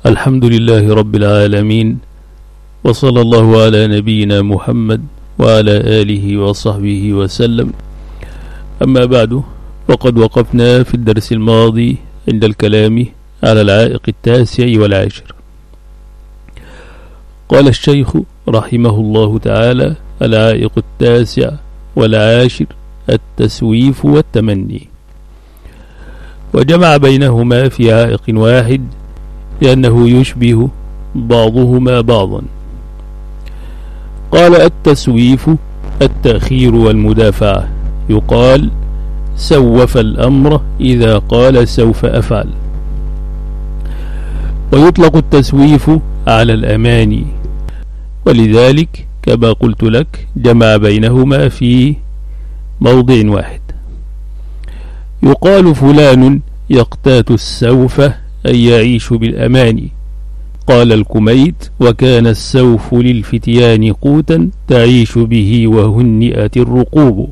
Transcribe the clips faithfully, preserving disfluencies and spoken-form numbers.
الحمد لله رب العالمين، وصلى الله على نبينا محمد وعلى آله وصحبه وسلم. أما بعد، وقد وقفنا في الدرس الماضي عند الكلام على العائق التاسع والعاشر. قال الشيخ رحمه الله تعالى: العائق التاسع والعاشر التسويف والتمني، وجمع بينهما في عائق واحد لأنه يشبه بعضهما بعضا. قال: التسويف التأخير والمدافعة، يقال سوف الأمر إذا قال سوف أفعل. ويطلق التسويف على الأماني، ولذلك كما قلت لك جمع بينهما في موضع واحد. يقال فلان يقتات السوف أي يعيش بالأماني. قال الكميت: وكان السوف للفتيان قوتا تعيش به وهنئت الرقوب.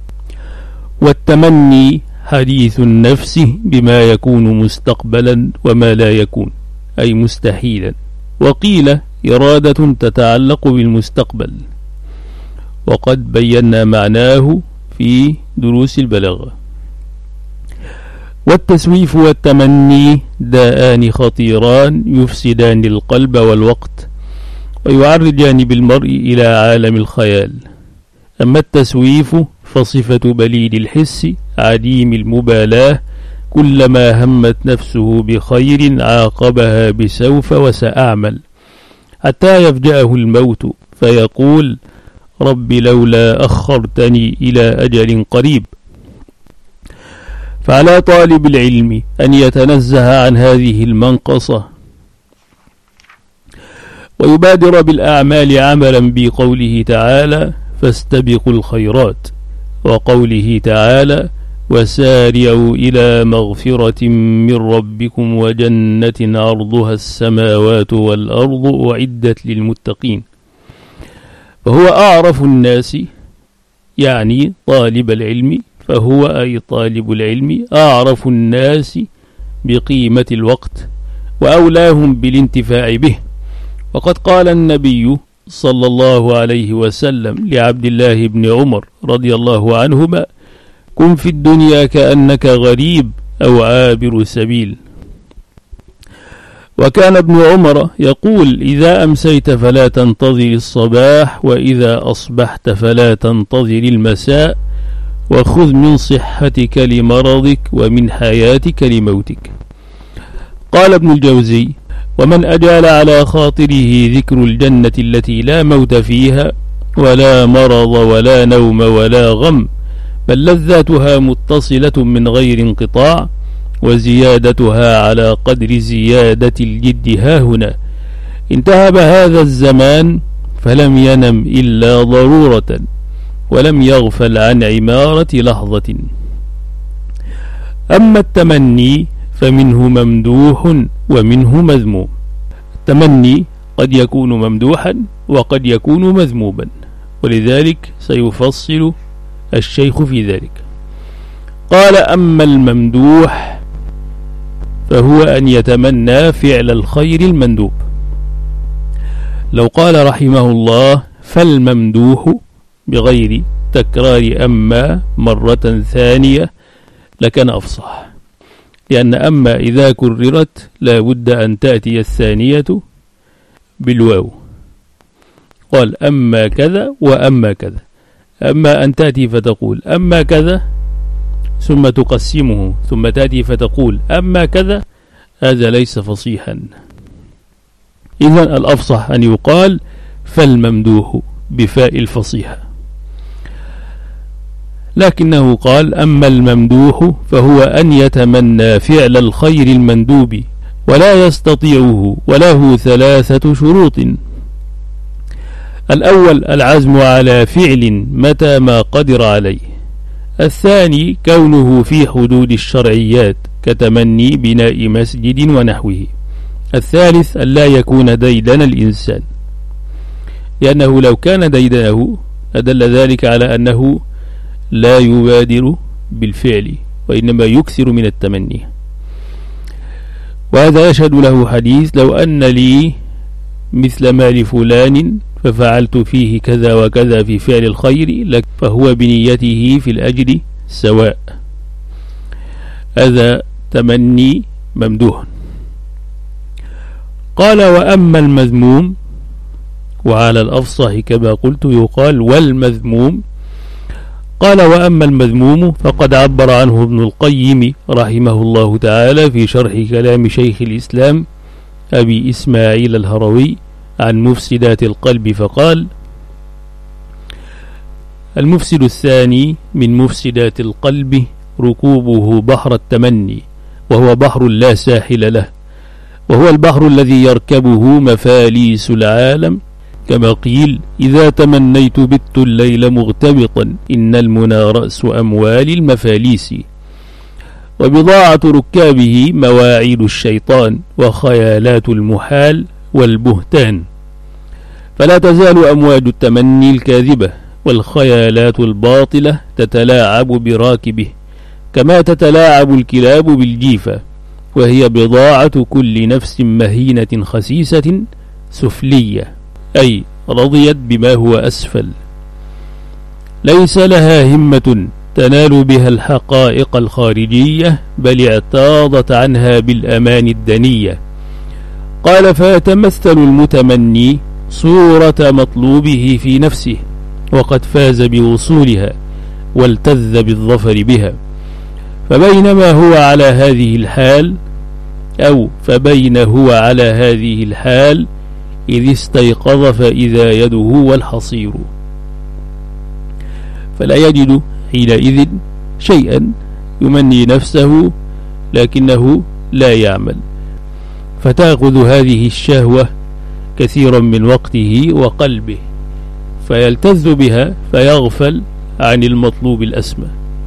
والتمني حديث النفس بما يكون مستقبلا وما لا يكون، أي مستحيلا. وقيل إرادة تتعلق بالمستقبل، وقد بينا معناه في دروس البلاغة. والتسويف والتمني داءان خطيران يفسدان القلب والوقت، ويعرجان بالمرء إلى عالم الخيال. أما التسويف فصفة بليد الحس عديم المبالاة، كلما همت نفسه بخير عاقبها بسوف وسأعمل، حتى يفجأه الموت فيقول: رب لولا أخرتني إلى أجل قريب. فعلى طالب العلم أن يتنزه عن هذه المنقصة ويبادر بالأعمال عملا بقوله تعالى: فاستبقوا الخيرات، وقوله تعالى: وسارعوا إلى مغفرة من ربكم وجنة عرضها السماوات والأرض أعدت للمتقين. فهو أعرف الناس، يعني طالب العلم، فهو أي طالب العلم أعرف الناس بقيمة الوقت وأولاهم بالانتفاع به. وقد قال النبي صلى الله عليه وسلم لعبد الله بن عمر رضي الله عنهما: كن في الدنيا كأنك غريب أو عابر سبيل. وكان ابن عمر يقول: إذا أمسيت فلا تنتظر الصباح، وإذا أصبحت فلا تنتظر المساء، وخذ من صحتك لمرضك ومن حياتك لموتك. قال ابن الجوزي: ومن أجال على خاطره ذكر الجنة التي لا موت فيها ولا مرض ولا نوم ولا غم، بل لذاتها متصلة من غير انقطاع، وزيادتها على قدر زيادة الجد هاهنا، انتهب هذا الزمان فلم ينم إلا ضرورة، ولم يغفل عن عمارة لحظة. أما التمني فمنه ممدوح ومنه مذموم. التمني قد يكون ممدوحا وقد يكون مذموما، ولذلك سيفصل الشيخ في ذلك. قال: أما الممدوح فهو أن يتمنى فعل الخير المندوب. لو قال رحمه الله: فالممدوح بغير تكرار أما مرة ثانية لكان أفصح، لأن أما إذا كررت لا بد أن تأتي الثانية بالواو. قال: أما كذا وأما كذا. أما أن تأتي فتقول أما كذا ثم تقسمه ثم تأتي فتقول أما كذا، هذا ليس فصيحا. إذن الأفصح أن يقال: فالممدوح بفاء الفصيحة. لكنه قال: أما الممدوح فهو أن يتمنى فعل الخير المندوب ولا يستطيعه، وله ثلاثة شروط. الأول العزم على فعل متى ما قدر عليه. الثاني كونه في حدود الشرعيات كتمني بناء مسجد ونحوه. الثالث ألا يكون ديدن الإنسان، لأنه لو كان ديدنه أدل ذلك على أنه لا يبادر بالفعل وإنما يكثر من التمني. وهذا يشهد له حديث: لو أن لي مثل مال فلان ففعلت فيه كذا وكذا في فعل الخير لك فهو بنيته في الأجر سواء. هذا تمني ممدوح. قال: وأما المذموم، وعلى الأفصح كما قلت يقال والمذموم. قال: وأما المذموم فقد عبر عنه ابن القيم رحمه الله تعالى في شرح كلام شيخ الإسلام أبي إسماعيل الهروي عن مفسدات القلب، فقال: المفسد الثاني من مفسدات القلب ركوبه بحر التمني، وهو بحر لا ساحل له، وهو البحر الذي يركبه مفاليس العالم، كما قيل: إذا تمنيت بت الليل مغتبطا إن المنى رأس أموال المفاليس. وبضاعة ركابه مواعيد الشيطان وخيالات المحال والبهتان، فلا تزال أمواج التمني الكاذبة والخيالات الباطلة تتلاعب براكبه كما تتلاعب الكلاب بالجيفة، وهي بضاعة كل نفس مهينة خسيسة سفلية، أي رضيت بما هو أسفل، ليس لها همة تنال بها الحقائق الخارجية، بل اعتاضت عنها بالأمان الدنية. قال: فيتمثل المتمني صورة مطلوبه في نفسه وقد فاز بوصولها والتذ بالظفر بها، فبينما هو على هذه الحال أو فبين هو على هذه الحال إذ استيقظ فإذا يده والحصير، فلا يجد حينئذ شيئا يمني نفسه لكنه لا يعمل، فتأخذ هذه الشهوة كثيرا من وقته وقلبه، فيلتذ بها فيغفل عن المطلوب الأسمى.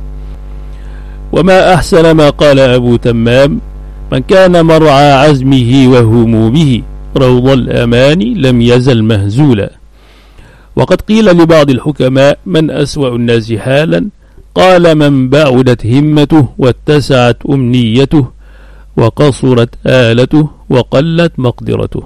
وما أحسن ما قال أبو تمام: من كان مرعى عزمه وهمومه روض الأمان لم يزل مهزولا. وقد قيل لبعض الحكماء: من أسوأ الناس حالا؟ قال: من بعدت همته واتسعت أمنيته وقصرت آلته وقلت مقدرته.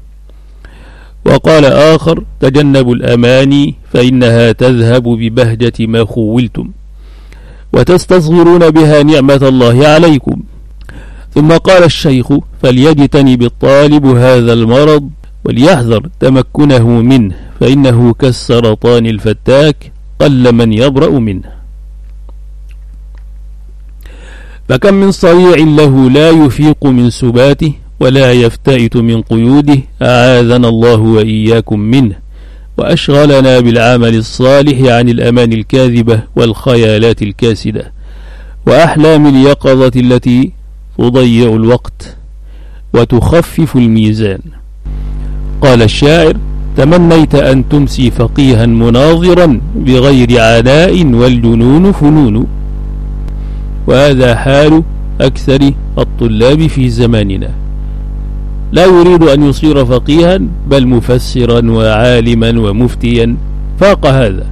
وقال آخر: تجنبوا الأماني فإنها تذهب ببهجة ما خولتم وتستصغرون بها نعمة الله عليكم. ثم قال الشيخ: فليجتنب الطالب هذا المرض وليحذر تمكنه منه، فإنه كالسرطان الفتاك قل من يبرأ منه. فكم من صريع له لا يفيق من سباته ولا يفتئت من قيوده، أعاذنا الله وإياكم منه، وأشغلنا بالعمل الصالح عن الأمان الكاذبة والخيالات الكاسدة وأحلام اليقظة التي تضيع الوقت وتخفف الميزان. قال الشاعر: تمنيت أن تمسي فقيها مناظرا بغير عناء والجنون فنون. وهذا حال أكثر الطلاب في زماننا، لا يريد أن يصير فقيها بل مفسرا وعالما ومفتيا فاق هذا،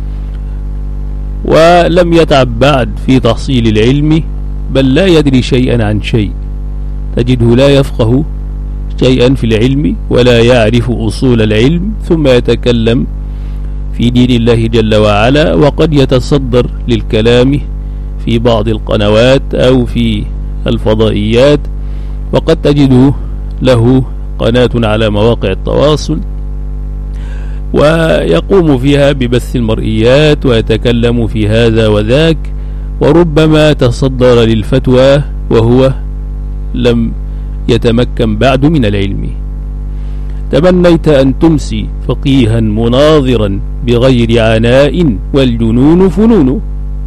ولم يتعب بعد في تحصيل العلم، بل لا يدري شيئا عن شيء، تجده لا يفقه شيئا في العلم ولا يعرف أصول العلم، ثم يتكلم في دين الله جل وعلا، وقد يتصدر للكلام في بعض القنوات أو في الفضائيات، وقد تجده له قناة على مواقع التواصل ويقوم فيها ببث المرئيات ويتكلم في هذا وذاك، وربما تصدر للفتوى وهو لم يتمكن بعد من العلم. تمنيت أن تمسي فقيها مناظرا بغير عناء والجنون فنون.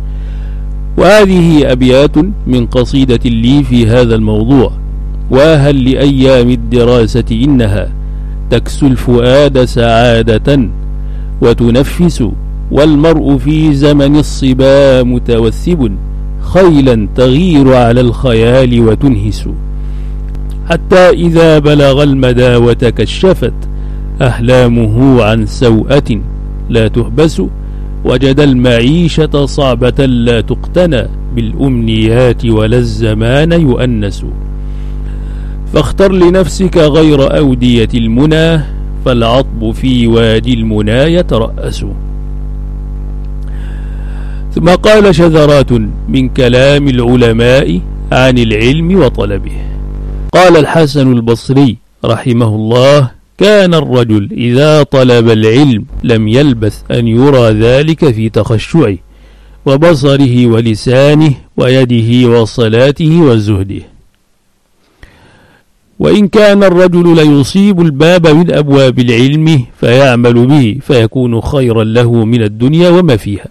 وهذه أبيات من قصيدة لي في هذا الموضوع: وهل لأيام الدراسة إنها تكسو الفؤاد سعادة وتنفس، والمرء في زمن الصبا متوثب خيلا تغير على الخيال وتنهس، حتى إذا بلغ المدى وتكشفت أحلامه عن سوءة لا تحبس، وجد المعيشة صعبة لا تقتنى بالأمنيات ولا الزمان يؤنس. فاختر لنفسك غير أودية المنى، فالعطب في وادي المنى يترأس. ثم قال شذرات من كلام العلماء عن العلم وطلبه. قال الحسن البصري رحمه الله: كان الرجل إذا طلب العلم لم يلبث أن يرى ذلك في تخشعه وبصره ولسانه ويده وصلاته وزهده. وإن كان الرجل ليصيب الباب من أبواب العلم فيعمل به فيكون خيرا له من الدنيا وما فيها.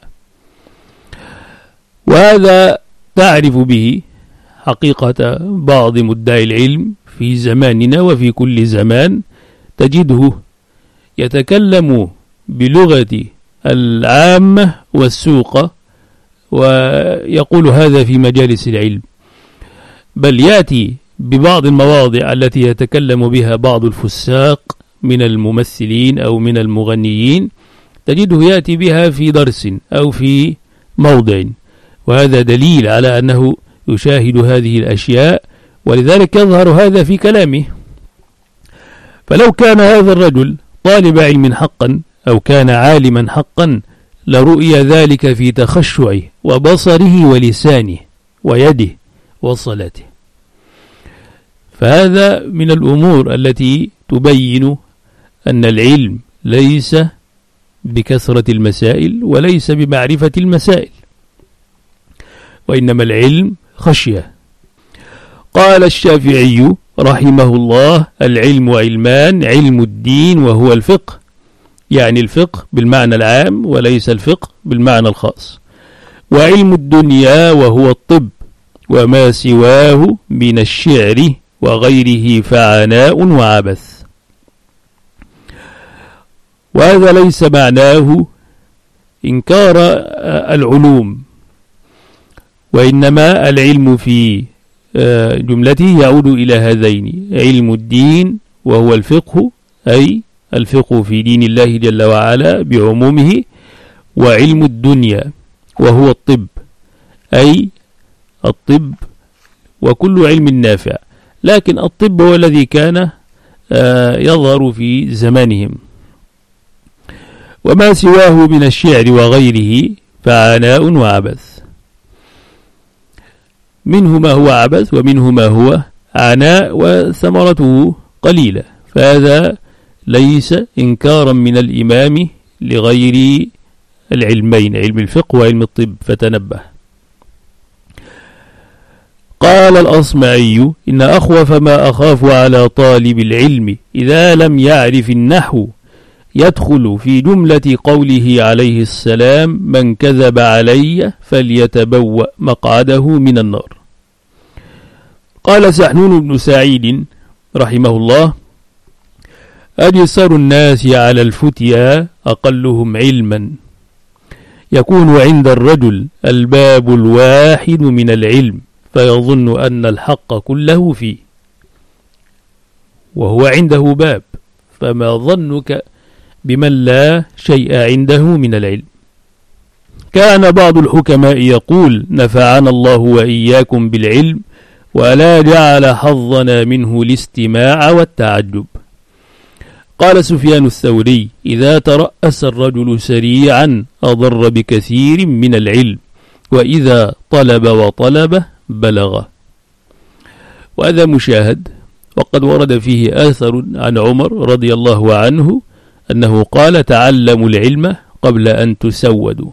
وهذا تعرف به حقيقة بعض مدعي العلم في زماننا وفي كل زمان، تجده يتكلم بلغة العامة والسوق ويقول هذا في مجالس العلم، بل يأتي ببعض المواضع التي يتكلم بها بعض الفساق من الممثلين أو من المغنيين، تجده يأتي بها في درس أو في موضع، وهذا دليل على أنه يشاهد هذه الأشياء، ولذلك يظهر هذا في كلامه. فلو كان هذا الرجل طالب علم حقا أو كان عالما حقا لرؤي ذلك في تخشعه وبصره ولسانه ويده وصلاته. فهذا من الأمور التي تبين أن العلم ليس بكثرة المسائل وليس بمعرفة المسائل، وإنما العلم خشية. قال الشافعي رحمه الله: العلم علمان، علم الدين وهو الفقه، يعني الفقه بالمعنى العام وليس الفقه بالمعنى الخاص، وعلم الدنيا وهو الطب، وما سواه من الشعر وغيره فعناء وعبث. وهذا ليس معناه إنكار العلوم، وإنما العلم في جملته يعود إلى هذين: علم الدين وهو الفقه، أي الفقه في دين الله جل وعلا بعمومه، وعلم الدنيا وهو الطب، أي الطب وكل علم نافع، لكن الطب هو الذي كان يظهر في زمانهم. وما سواه من الشعر وغيره فعناء وعبث، منه ما هو عبث ومنه ما هو عناء وثمرته قليلة، فهذا ليس إنكارا من الإمام لغير العلمين، علم الفقه وعلم الطب، فتنبه. قال الأصمعي: إن أخوف ما أخاف على طالب العلم إذا لم يعرف النحو يدخل في جملة قوله عليه السلام: من كذب علي فليتبوأ مقعده من النار. قال سحنون بن سعيد رحمه الله: أجسر الناس على الفتيا أقلهم علما، يكون عند الرجل الباب الواحد من العلم فيظن أن الحق كله فيه، وهو عنده باب، فما ظنك بمن لا شيء عنده من العلم. كان بعض الحكماء يقول: نفعنا الله وإياكم بالعلم، ولا جعل حظنا منه الاستماع والتعجب. قال سفيان الثوري: إذا ترأس الرجل سريعا أضر بكثير من العلم، وإذا طلب وطلب بلغ. وهذا مشاهد، وقد ورد فيه آثر عن عمر رضي الله عنه أنه قال: تعلموا العلم قبل أن تسودوا.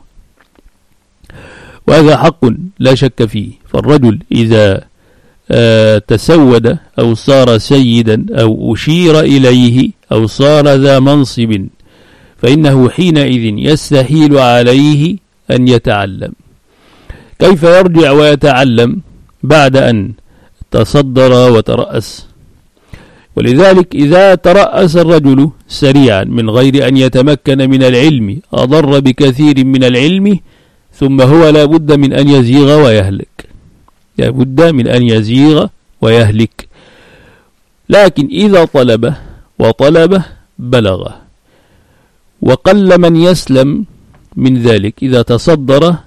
وهذا حق لا شك فيه، فالرجل إذا آه تسود أو صار سيدا أو أشير إليه أو صار ذا منصب فإنه حينئذ يستحيل عليه أن يتعلم. كيف يرجع ويتعلم بعد أن تصدر وترأس؟ ولذلك إذا ترأس الرجل سريعا من غير أن يتمكن من العلم أضر بكثير من العلم، ثم هو لا بد من أن يزيغ ويهلك، لا بد من أن يزيغ ويهلك. لكن إذا طلب وطلب بلغ، وقل من يسلم من ذلك إذا تصدر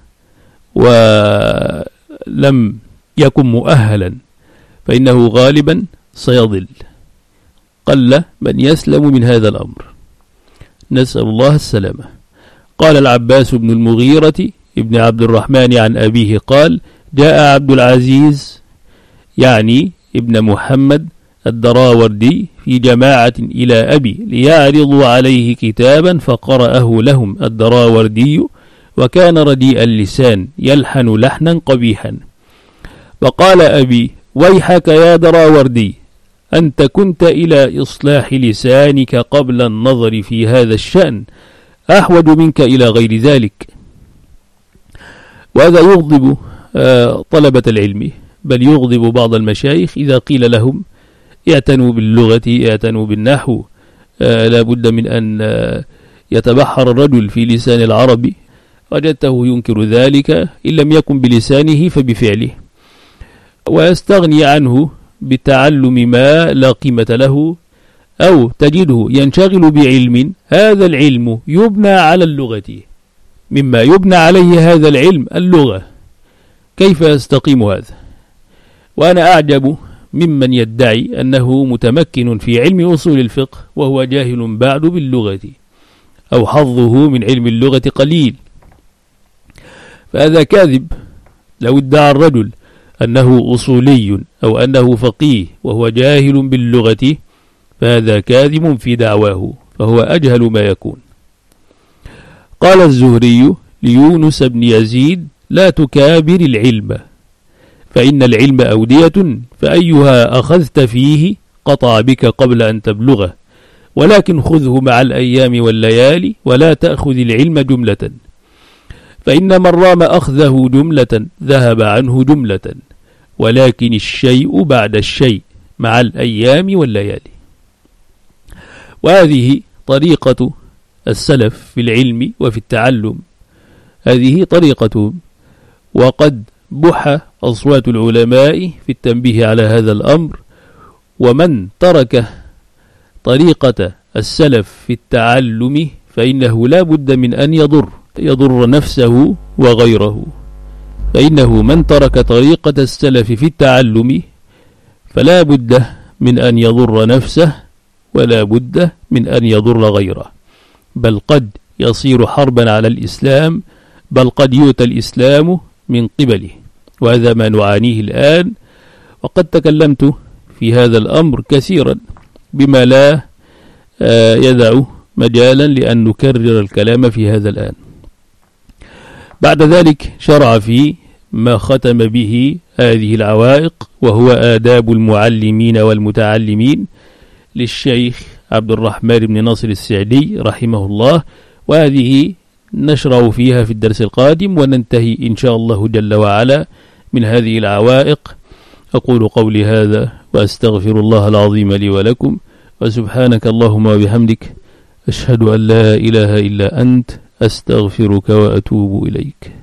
ولم يكن مؤهلا، فإنه غالبا سيضل. قل من يسلم من هذا الأمر، نسأل الله السلامة. قال العباس بن المغيرة ابن عبد الرحمن عن أبيه قال: جاء عبد العزيز يعني ابن محمد الدراوردي في جماعة إلى أبي ليعرضوا عليه كتابا فقرأه لهم الدراوردي، وكان رديء اللسان يلحن لحنا قبيحا. فقال أبي: ويحك يا دراوردي، أنت كنت إلى إصلاح لسانك قبل النظر في هذا الشأن أحوج منك إلى غير ذلك. وهذا يغضب طلبة العلم، بل يغضب بعض المشايخ إذا قيل لهم اعتنوا باللغة، اعتنوا بالنحو، لا بد من أن يتبحر الرجل في لسان العرب. وجدته ينكر ذلك إن لم يكن بلسانه فبفعله، ويستغني عنه بتعلم ما لا قيمة له، أو تجده ينشغل بعلم هذا العلم يبنى على اللغة، مما يبنى عليه هذا العلم اللغة. كيف يستقيم هذا؟ وأنا أعجب ممن يدعي أنه متمكن في علم أصول الفقه وهو جاهل بعد باللغة، أو حظه من علم اللغة قليل، فهذا كاذب. لو ادعى الرجل أنه أصولي أو أنه فقيه وهو جاهل باللغة فهذا كاذب في دعواه، فهو أجهل ما يكون. قال الزهري ليونس بن يزيد: لا تكابر العلم، فإن العلم أودية، فأيها أخذت فيه قطع بك قبل أن تبلغه، ولكن خذه مع الأيام والليالي، ولا تأخذ العلم جملة، فإن من رام أخذه جملة ذهب عنه جملة، ولكن الشيء بعد الشيء مع الأيام والليالي. وهذه طريقة السلف في العلم وفي التعلم، هذه طريقة. وقد بح أصوات العلماء في التنبيه على هذا الأمر، ومن ترك طريقة السلف في التعلم فإنه لا بد من أن يضر يضر نفسه وغيره. فإنه من ترك طريقة السلف في التعلم فلا بد من أن يضر نفسه، ولا بد من أن يضر غيره، بل قد يصير حربا على الإسلام، بل قد يؤتى الإسلام من قبله. وهذا ما نعانيه الآن، وقد تكلمت في هذا الأمر كثيرا بما لا يدع مجالا لأن نكرر الكلام في هذا الآن. بعد ذلك شرع في ما ختم به هذه العوائق، وهو آداب المعلمين والمتعلمين للشيخ عبد الرحمن بن ناصر السعدي رحمه الله، وهذه نشرع فيها في الدرس القادم، وننتهي إن شاء الله جل وعلا من هذه العوائق. أقول قولي هذا وأستغفر الله العظيم لي ولكم، وسبحانك اللهم وبحمدك، أشهد أن لا إله إلا أنت، أستغفرك وأتوب إليك.